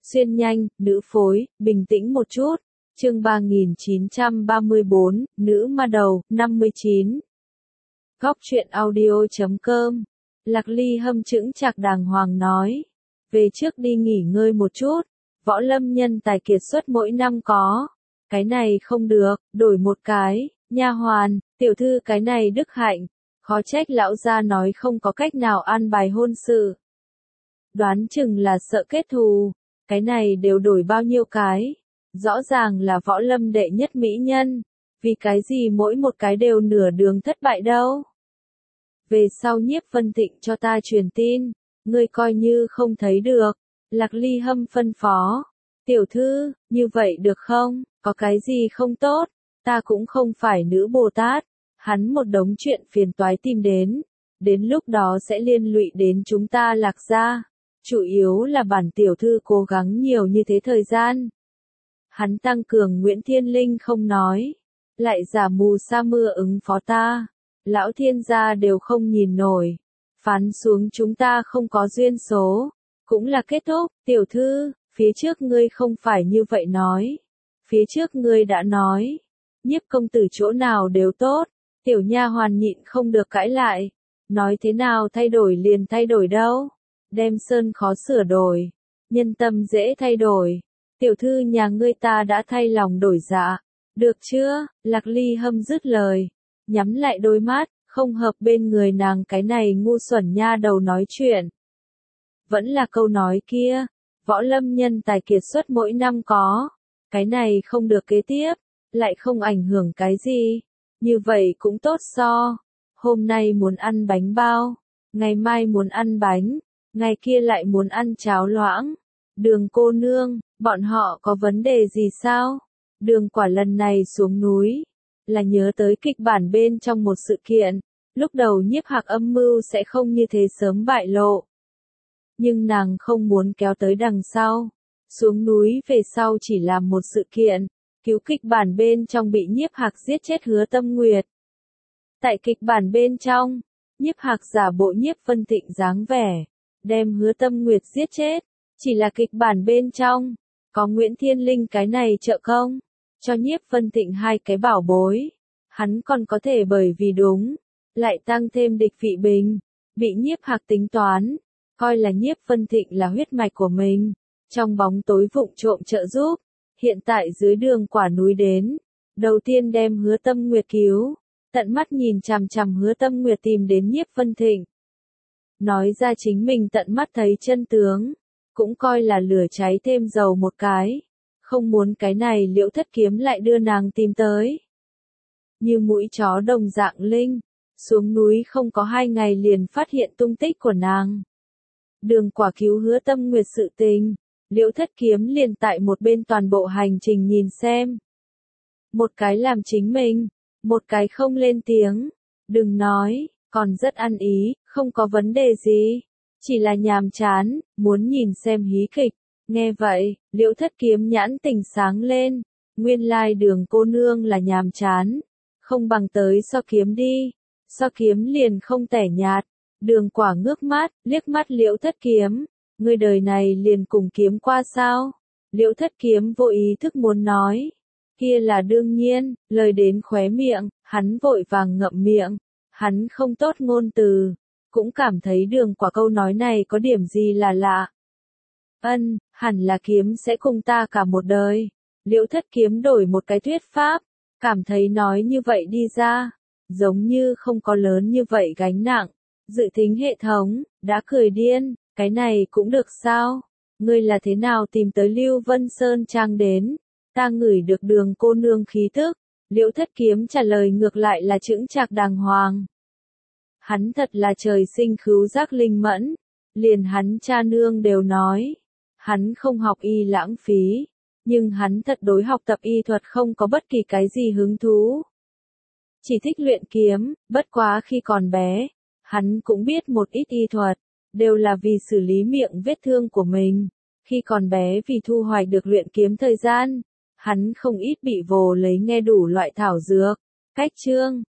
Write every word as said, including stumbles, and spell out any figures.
Xuyên nhanh, nữ phối, bình tĩnh một chút. Chương ba nghìn chín trăm ba mươi bốn, nữ ma đầu, năm mươi chín. Góc truyện audio chấm com. Lạc Ly hâm chững chạc đàng hoàng nói. Về trước đi nghỉ ngơi một chút. Võ lâm nhân tài kiệt xuất mỗi năm có. Cái này không được, đổi một cái. Nha hoàn, tiểu thư cái này đức hạnh. Khó trách lão gia nói không có cách nào an bài hôn sự. Đoán chừng là sợ kết thù. Cái này đều đổi bao nhiêu cái. Rõ ràng là võ lâm đệ nhất mỹ nhân. Vì cái gì mỗi một cái đều nửa đường thất bại đâu. Về sau Nhiếp Vân Thịnh cho ta truyền tin. Ngươi coi như không thấy được. Lạc Ly hâm phân phó. Tiểu thư, như vậy được không? Có cái gì không tốt? Ta cũng không phải nữ Bồ Tát. Hắn một đống chuyện phiền toái tìm đến. Đến lúc đó sẽ liên lụy đến chúng ta Lạc gia. Chủ yếu là bản tiểu thư cố gắng nhiều như thế thời gian. Hắn tăng cường Nguyễn Thiên Linh không nói. Lại giả mù sa mưa ứng phó ta. Lão thiên gia đều không nhìn nổi. Phán xuống chúng ta không có duyên số. Cũng là kết thúc, tiểu thư, phía trước ngươi không phải như vậy nói. Phía trước ngươi đã nói. Nhiếp công tử chỗ nào đều tốt. Tiểu nha hoàn nhịn không được cãi lại. Nói thế nào thay đổi liền thay đổi đâu. Đem sơn khó sửa đổi. Nhân tâm dễ thay đổi. Tiểu thư nhà ngươi ta đã thay lòng đổi dạ. Được chưa? Lạc Ly hâm dứt lời. Nhắm lại đôi mắt, không hợp bên người nàng cái này ngu xuẩn nha đầu nói chuyện. Vẫn là câu nói kia. Võ lâm nhân tài kiệt xuất mỗi năm có. Cái này không được kế tiếp. Lại không ảnh hưởng cái gì. Như vậy cũng tốt so. Hôm nay muốn ăn bánh bao. Ngày mai muốn ăn bánh. Ngày kia lại muốn ăn cháo loãng. Đường cô nương, bọn họ có vấn đề gì sao? Đường quả lần này xuống núi. Là nhớ tới kịch bản bên trong một sự kiện. Lúc đầu Nhiếp Hạc âm mưu sẽ không như thế sớm bại lộ. Nhưng nàng không muốn kéo tới đằng sau. Xuống núi về sau chỉ làm một sự kiện. Cứu kịch bản bên trong bị Nhiếp Hạc giết chết Hứa Tâm Nguyệt. Tại kịch bản bên trong, Nhiếp Hạc giả bộ Nhiếp Vân Thịnh dáng vẻ. Đem Hứa Tâm Nguyệt giết chết. Chỉ là kịch bản bên trong. Có Nguyễn Thiên Linh cái này trợ công. Cho Nhiếp Vân Thịnh hai cái bảo bối. Hắn còn có thể bởi vì đúng. Lại tăng thêm địch vị bình. Bị Nhiếp Hạc tính toán. Coi là Nhiếp Vân Thịnh là huyết mạch của mình. Trong bóng tối vụng trộm trợ giúp. Hiện tại dưới đường quả núi đến. Đầu tiên đem Hứa Tâm Nguyệt cứu. Tận mắt nhìn chằm chằm Hứa Tâm Nguyệt tìm đến Nhiếp Vân Thịnh. Nói ra chính mình tận mắt thấy chân tướng. Cũng coi là lửa cháy thêm dầu một cái. Không muốn cái này Liễu Thất Kiếm lại đưa nàng tìm tới. Như mũi chó đồng dạng linh. Xuống núi không có hai ngày liền phát hiện tung tích của nàng. Đường quả cứu Hứa Tâm Nguyệt sự tình. Liễu Thất Kiếm liền tại một bên toàn bộ hành trình nhìn xem. Một cái làm chính mình. Một cái không lên tiếng. Đừng nói, còn rất ăn ý, không có vấn đề gì. Chỉ là nhàm chán, muốn nhìn xem hí kịch. Nghe vậy, Liễu Thất Kiếm nhãn tình sáng lên. Nguyên lai đường cô nương là nhàm chán. Không bằng tới so kiếm đi. So kiếm liền không tẻ nhạt. Đường quả ngước mắt, liếc mắt Liễu Thất Kiếm. Người đời này liền cùng kiếm qua sao? Liễu Thất Kiếm vô ý thức muốn nói. Kia là đương nhiên, lời đến khóe miệng, hắn vội vàng ngậm miệng. Hắn không tốt ngôn từ. Cũng cảm thấy đường quả câu nói này có điểm gì là lạ. Ân, hẳn là kiếm sẽ cùng ta cả một đời. Liễu Thất Kiếm đổi một cái thuyết pháp. Cảm thấy nói như vậy đi ra. Giống như không có lớn như vậy gánh nặng. Dự tính hệ thống, đã cười điên. Cái này cũng được sao? Ngươi là thế nào tìm tới Lưu Vân Sơn Trang đến? Ta ngửi được đường cô nương khí tức. Liễu Thất Kiếm trả lời ngược lại là chững chạc đàng hoàng. Hắn thật là trời sinh khứu giác linh mẫn. Liền hắn cha nương đều nói. Hắn không học y lãng phí. Nhưng hắn thật đối học tập y thuật không có bất kỳ cái gì hứng thú. Chỉ thích luyện kiếm, bất quá khi còn bé. Hắn cũng biết một ít y thuật. Đều là vì xử lý miệng vết thương của mình. Khi còn bé vì thu hoạch được luyện kiếm thời gian. Hắn không ít bị vồ lấy nghe đủ loại thảo dược. Cách chương.